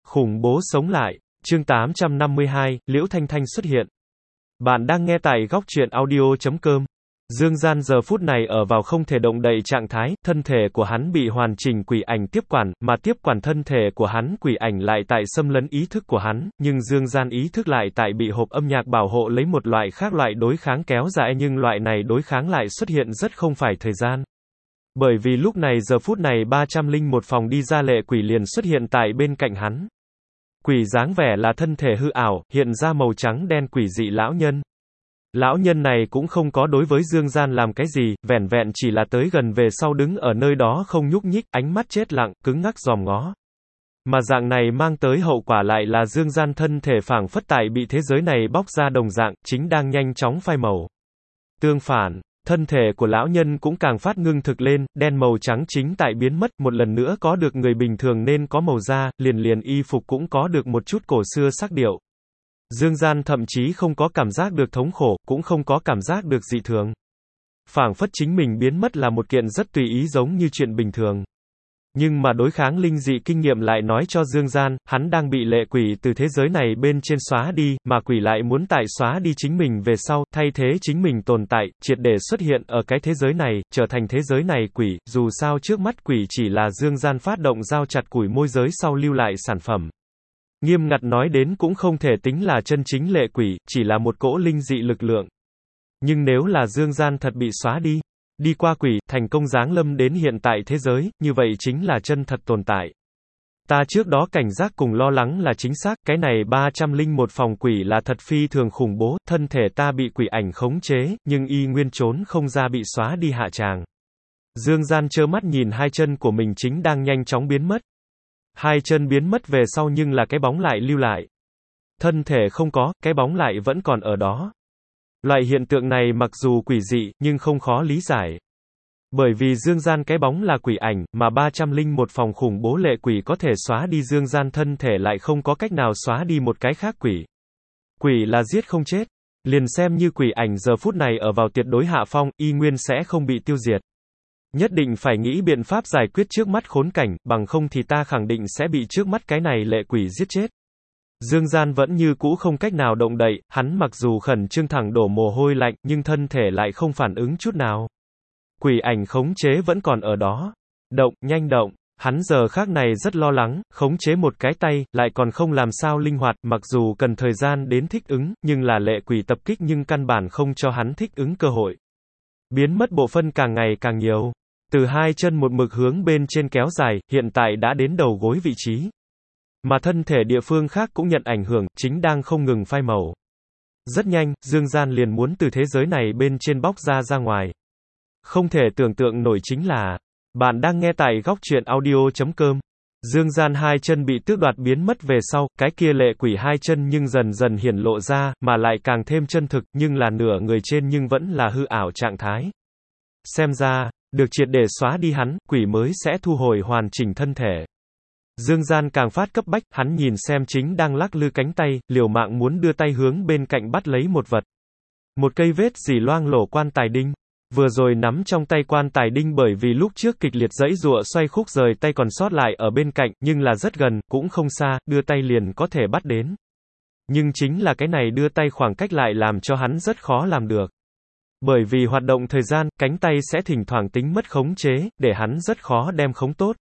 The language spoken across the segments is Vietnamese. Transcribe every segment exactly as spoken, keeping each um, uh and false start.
Khủng bố sống lại, chương tám trăm năm mươi hai, Liễu Thanh Thanh xuất hiện. Bạn đang nghe tại góc truyện audio chấm com. Dương Gian giờ phút này ở vào không thể động đậy trạng thái, thân thể của hắn bị hoàn chỉnh quỷ ảnh tiếp quản, mà tiếp quản thân thể của hắn quỷ ảnh lại tại xâm lấn ý thức của hắn, nhưng Dương Gian ý thức lại tại bị hộp âm nhạc bảo hộ lấy một loại khác loại đối kháng kéo dài, nhưng loại này đối kháng lại xuất hiện rất không phải thời gian. Bởi vì lúc này giờ phút này ba trăm lẻ một phòng đi ra lệ quỷ liền xuất hiện tại bên cạnh hắn. Quỷ dáng vẻ là thân thể hư ảo, hiện ra màu trắng đen quỷ dị lão nhân. Lão nhân này cũng không có đối với Dương Gian làm cái gì, vẻn vẹn chỉ là tới gần về sau đứng ở nơi đó không nhúc nhích, ánh mắt chết lặng, cứng ngắc dòm ngó. Mà dạng này mang tới hậu quả lại là Dương Gian thân thể phảng phất tại bị thế giới này bóc ra đồng dạng, chính đang nhanh chóng phai màu. Tương phản, thân thể của lão nhân cũng càng phát ngưng thực lên, đen màu trắng chính tại biến mất, một lần nữa có được người bình thường nên có màu da, liền liền y phục cũng có được một chút cổ xưa sắc điệu. Dương Gian thậm chí không có cảm giác được thống khổ, cũng không có cảm giác được dị thường. Phảng phất chính mình biến mất là một kiện rất tùy ý giống như chuyện bình thường. Nhưng mà đối kháng linh dị kinh nghiệm lại nói cho Dương Gian, hắn đang bị lệ quỷ từ thế giới này bên trên xóa đi, mà quỷ lại muốn tại xóa đi chính mình về sau, thay thế chính mình tồn tại, triệt để xuất hiện ở cái thế giới này, trở thành thế giới này quỷ, dù sao trước mắt quỷ chỉ là Dương Gian phát động giao chặt củi môi giới sau lưu lại sản phẩm. Nghiêm ngặt nói đến cũng không thể tính là chân chính lệ quỷ, chỉ là một cỗ linh dị lực lượng. Nhưng nếu là Dương Gian thật bị xóa đi, đi qua quỷ, thành công giáng lâm đến hiện tại thế giới, như vậy chính là chân thật tồn tại. Ta trước đó cảnh giác cùng lo lắng là chính xác, cái này ba trăm lẻ một phòng quỷ là thật phi thường khủng bố, thân thể ta bị quỷ ảnh khống chế, nhưng y nguyên trốn không ra bị xóa đi hạ tràng. Dương Gian trơ mắt nhìn hai chân của mình chính đang nhanh chóng biến mất. Hai chân biến mất về sau nhưng là cái bóng lại lưu lại. Thân thể không có, cái bóng lại vẫn còn ở đó. Loại hiện tượng này mặc dù quỷ dị, nhưng không khó lý giải. Bởi vì Dương Gian cái bóng là quỷ ảnh, mà ba trăm lẻ một phòng khủng bố lệ quỷ có thể xóa đi Dương Gian thân thể lại không có cách nào xóa đi một cái khác quỷ. Quỷ là giết không chết. Liền xem như quỷ ảnh giờ phút này ở vào tuyệt đối hạ phong, y nguyên sẽ không bị tiêu diệt. Nhất định phải nghĩ biện pháp giải quyết trước mắt khốn cảnh, bằng không thì ta khẳng định sẽ bị trước mắt cái này lệ quỷ giết chết. Dương Gian vẫn như cũ không cách nào động đậy, hắn mặc dù khẩn trương thẳng đổ mồ hôi lạnh, nhưng thân thể lại không phản ứng chút nào. Quỷ ảnh khống chế vẫn còn ở đó. Động, nhanh động. Hắn giờ khác này rất lo lắng, khống chế một cái tay, lại còn không làm sao linh hoạt, mặc dù cần thời gian đến thích ứng, nhưng là lệ quỷ tập kích nhưng căn bản không cho hắn thích ứng cơ hội. Biến mất bộ phân càng ngày càng nhiều. Từ hai chân một mực hướng bên trên kéo dài, hiện tại đã đến đầu gối vị trí. Mà thân thể địa phương khác cũng nhận ảnh hưởng, chính đang không ngừng phai màu. Rất nhanh, Dương Gian liền muốn từ thế giới này bên trên bóc ra ra ngoài. Không thể tưởng tượng nổi chính là, bạn đang nghe tại góc truyện audio chấm com. Dương Gian hai chân bị tước đoạt biến mất về sau, cái kia lệ quỷ hai chân nhưng dần dần hiển lộ ra, mà lại càng thêm chân thực, nhưng là nửa người trên nhưng vẫn là hư ảo trạng thái. Xem ra, được triệt để xóa đi hắn, quỷ mới sẽ thu hồi hoàn chỉnh thân thể. Dương Gian càng phát cấp bách, hắn nhìn xem chính đang lắc lư cánh tay, liều mạng muốn đưa tay hướng bên cạnh bắt lấy một vật. Một cây vết dỉ loang lổ quan tài đinh. Vừa rồi nắm trong tay quan tài đinh bởi vì lúc trước kịch liệt giãy giụa xoay khúc rời tay còn sót lại ở bên cạnh, nhưng là rất gần, cũng không xa, đưa tay liền có thể bắt đến. Nhưng chính là cái này đưa tay khoảng cách lại làm cho hắn rất khó làm được. Bởi vì hoạt động thời gian, cánh tay sẽ thỉnh thoảng tính mất khống chế, để hắn rất khó đem khống tốt.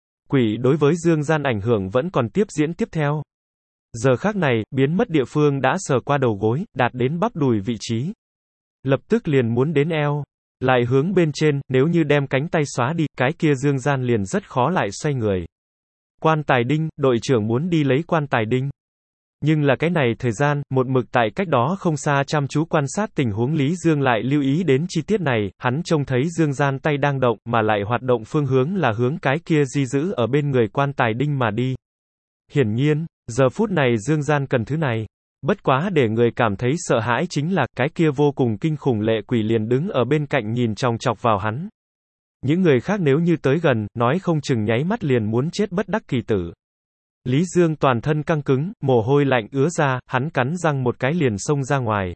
Quỷ đối với Dương Gian ảnh hưởng vẫn còn tiếp diễn tiếp theo. Giờ khác này, biến mất địa phương đã sờ qua đầu gối, đạt đến bắp đùi vị trí. Lập tức liền muốn đến eo. Lại hướng bên trên, nếu như đem cánh tay xóa đi, cái kia Dương Gian liền rất khó lại xoay người. Quan tài đinh, đội trưởng muốn đi lấy quan tài đinh. Nhưng là cái này thời gian, một mực tại cách đó không xa chăm chú quan sát tình huống Lý Dương lại lưu ý đến chi tiết này, hắn trông thấy Dương Gian tay đang động, mà lại hoạt động phương hướng là hướng cái kia di giữ ở bên người quan tài đinh mà đi. Hiển nhiên, giờ phút này Dương Gian cần thứ này. Bất quá để người cảm thấy sợ hãi chính là, cái kia vô cùng kinh khủng lệ quỷ liền đứng ở bên cạnh nhìn chòng chọc vào hắn. Những người khác nếu như tới gần, nói không chừng nháy mắt liền muốn chết bất đắc kỳ tử. Lý Dương toàn thân căng cứng, mồ hôi lạnh ứa ra, hắn cắn răng một cái liền xông ra ngoài.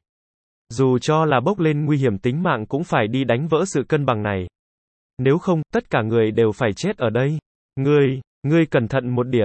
Dù cho là bốc lên nguy hiểm tính mạng cũng phải đi đánh vỡ sự cân bằng này. Nếu không, tất cả người đều phải chết ở đây. Ngươi, ngươi cẩn thận một điểm.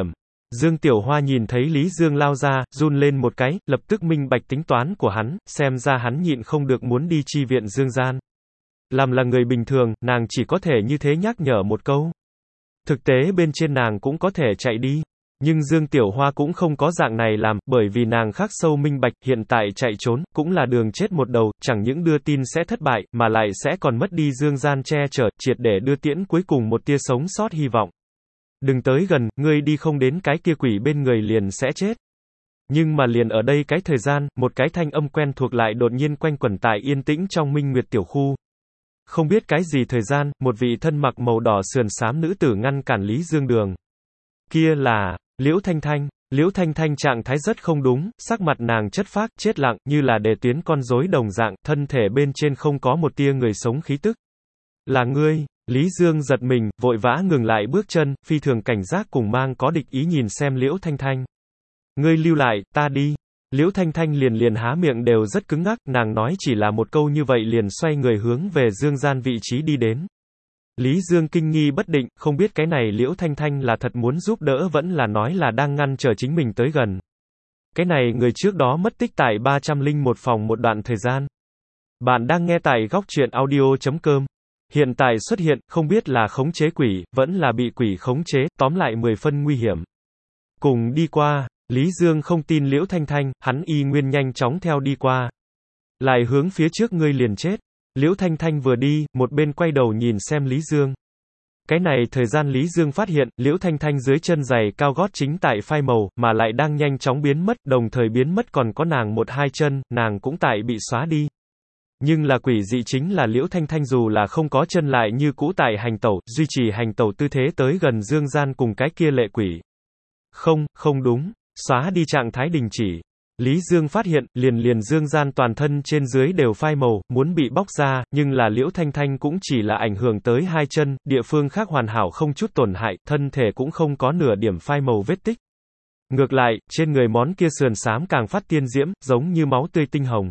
Dương Tiểu Hoa nhìn thấy Lý Dương lao ra, run lên một cái, lập tức minh bạch tính toán của hắn, xem ra hắn nhịn không được muốn đi chi viện Dương Gian. Làm là người bình thường, nàng chỉ có thể như thế nhắc nhở một câu. Thực tế bên trên nàng cũng có thể chạy đi. Nhưng Dương Tiểu Hoa cũng không có dạng này làm, bởi vì nàng khắc sâu minh bạch, hiện tại chạy trốn, cũng là đường chết một đầu, chẳng những đưa tin sẽ thất bại, mà lại sẽ còn mất đi Dương Gian che chở, triệt để đưa tiễn cuối cùng một tia sống sót hy vọng. Đừng tới gần, ngươi đi không đến cái kia quỷ bên người liền sẽ chết. Nhưng mà liền ở đây cái thời gian, một cái thanh âm quen thuộc lại đột nhiên quanh quẩn tại yên tĩnh trong Minh Nguyệt tiểu khu. Không biết cái gì thời gian, một vị thân mặc màu đỏ sườn xám nữ tử ngăn cản Lý Dương đường. Kia là Liễu Thanh Thanh. Liễu Thanh Thanh trạng thái rất không đúng, sắc mặt nàng chất phác, chết lặng, như là để tuyến con rối đồng dạng, thân thể bên trên không có một tia người sống khí tức. Là ngươi. Lý Dương giật mình, vội vã ngừng lại bước chân, phi thường cảnh giác cùng mang có địch ý nhìn xem Liễu Thanh Thanh. Ngươi lưu lại, ta đi. Liễu Thanh Thanh liền liền há miệng đều rất cứng ngắc, nàng nói chỉ là một câu như vậy liền xoay người hướng về Dương Gian vị trí đi đến. Lý Dương kinh nghi bất định, không biết cái này Liễu Thanh Thanh là thật muốn giúp đỡ vẫn là nói là đang ngăn trở chính mình tới gần. Cái này người trước đó mất tích tại ba trăm lẻ một phòng một đoạn thời gian. Bạn đang nghe tại góc truyện audio chấm com. Hiện tại xuất hiện, không biết là khống chế quỷ, vẫn là bị quỷ khống chế, tóm lại mười phân nguy hiểm. Cùng đi qua, Lý Dương không tin Liễu Thanh Thanh, hắn y nguyên nhanh chóng theo đi qua. Lại hướng phía trước ngươi liền chết. Liễu Thanh Thanh vừa đi, một bên quay đầu nhìn xem Lý Dương. Cái này thời gian Lý Dương phát hiện, Liễu Thanh Thanh dưới chân giày cao gót chính tại phai màu, mà lại đang nhanh chóng biến mất, đồng thời biến mất còn có nàng một hai chân, nàng cũng tại bị xóa đi. Nhưng là quỷ dị chính là Liễu Thanh Thanh dù là không có chân lại như cũ tại hành tẩu, duy trì hành tẩu tư thế tới gần Dương Gian cùng cái kia lệ quỷ. Không, không đúng, xóa đi trạng thái đình chỉ. Lý Dương phát hiện, liền liền Dương Gian toàn thân trên dưới đều phai màu, muốn bị bóc ra, nhưng là Liễu Thanh Thanh cũng chỉ là ảnh hưởng tới hai chân, địa phương khác hoàn hảo không chút tổn hại, thân thể cũng không có nửa điểm phai màu vết tích. Ngược lại, trên người món kia sườn xám càng phát tiên diễm, giống như máu tươi tinh hồng.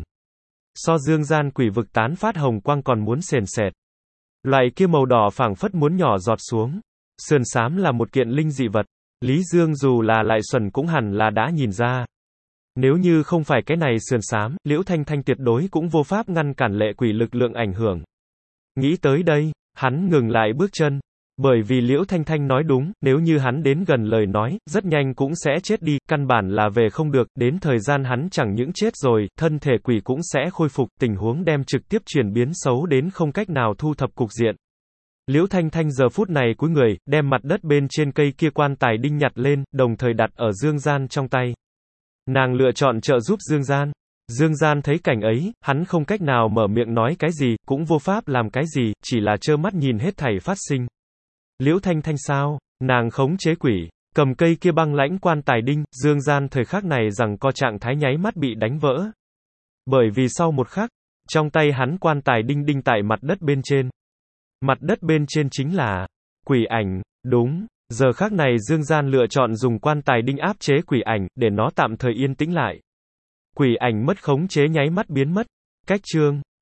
So Dương Gian quỷ vực tán phát hồng quang còn muốn sền sệt. Loại kia màu đỏ phảng phất muốn nhỏ giọt xuống. Sườn xám là một kiện linh dị vật. Lý Dương dù là lại xuẩn cũng hẳn là đã nhìn ra. Nếu như không phải cái này sườn xám, Liễu Thanh Thanh tuyệt đối cũng vô pháp ngăn cản lệ quỷ lực lượng ảnh hưởng. Nghĩ tới đây, hắn ngừng lại bước chân. Bởi vì Liễu Thanh Thanh nói đúng, nếu như hắn đến gần lời nói, rất nhanh cũng sẽ chết đi, căn bản là về không được, đến thời gian hắn chẳng những chết rồi, thân thể quỷ cũng sẽ khôi phục, tình huống đem trực tiếp chuyển biến xấu đến không cách nào thu thập cục diện. Liễu Thanh Thanh giờ phút này cúi người, đem mặt đất bên trên cây kia quan tài đinh nhặt lên, đồng thời đặt ở Dương Gian trong tay. Nàng lựa chọn trợ giúp Dương Gian. Dương Gian thấy cảnh ấy, hắn không cách nào mở miệng nói cái gì, cũng vô pháp làm cái gì, chỉ là trơ mắt nhìn hết thảy phát sinh. Liễu Thanh Thanh sao? Nàng khống chế quỷ, cầm cây kia băng lãnh quan tài đinh, Dương Gian thời khắc này rằng co trạng thái nháy mắt bị đánh vỡ. Bởi vì sau một khắc, trong tay hắn quan tài đinh đinh tại mặt đất bên trên. Mặt đất bên trên chính là quỷ ảnh, đúng. Giờ khắc này Dương Gian lựa chọn dùng quan tài đinh áp chế quỷ ảnh, để nó tạm thời yên tĩnh lại. Quỷ ảnh mất khống chế nháy mắt biến mất. Cách chương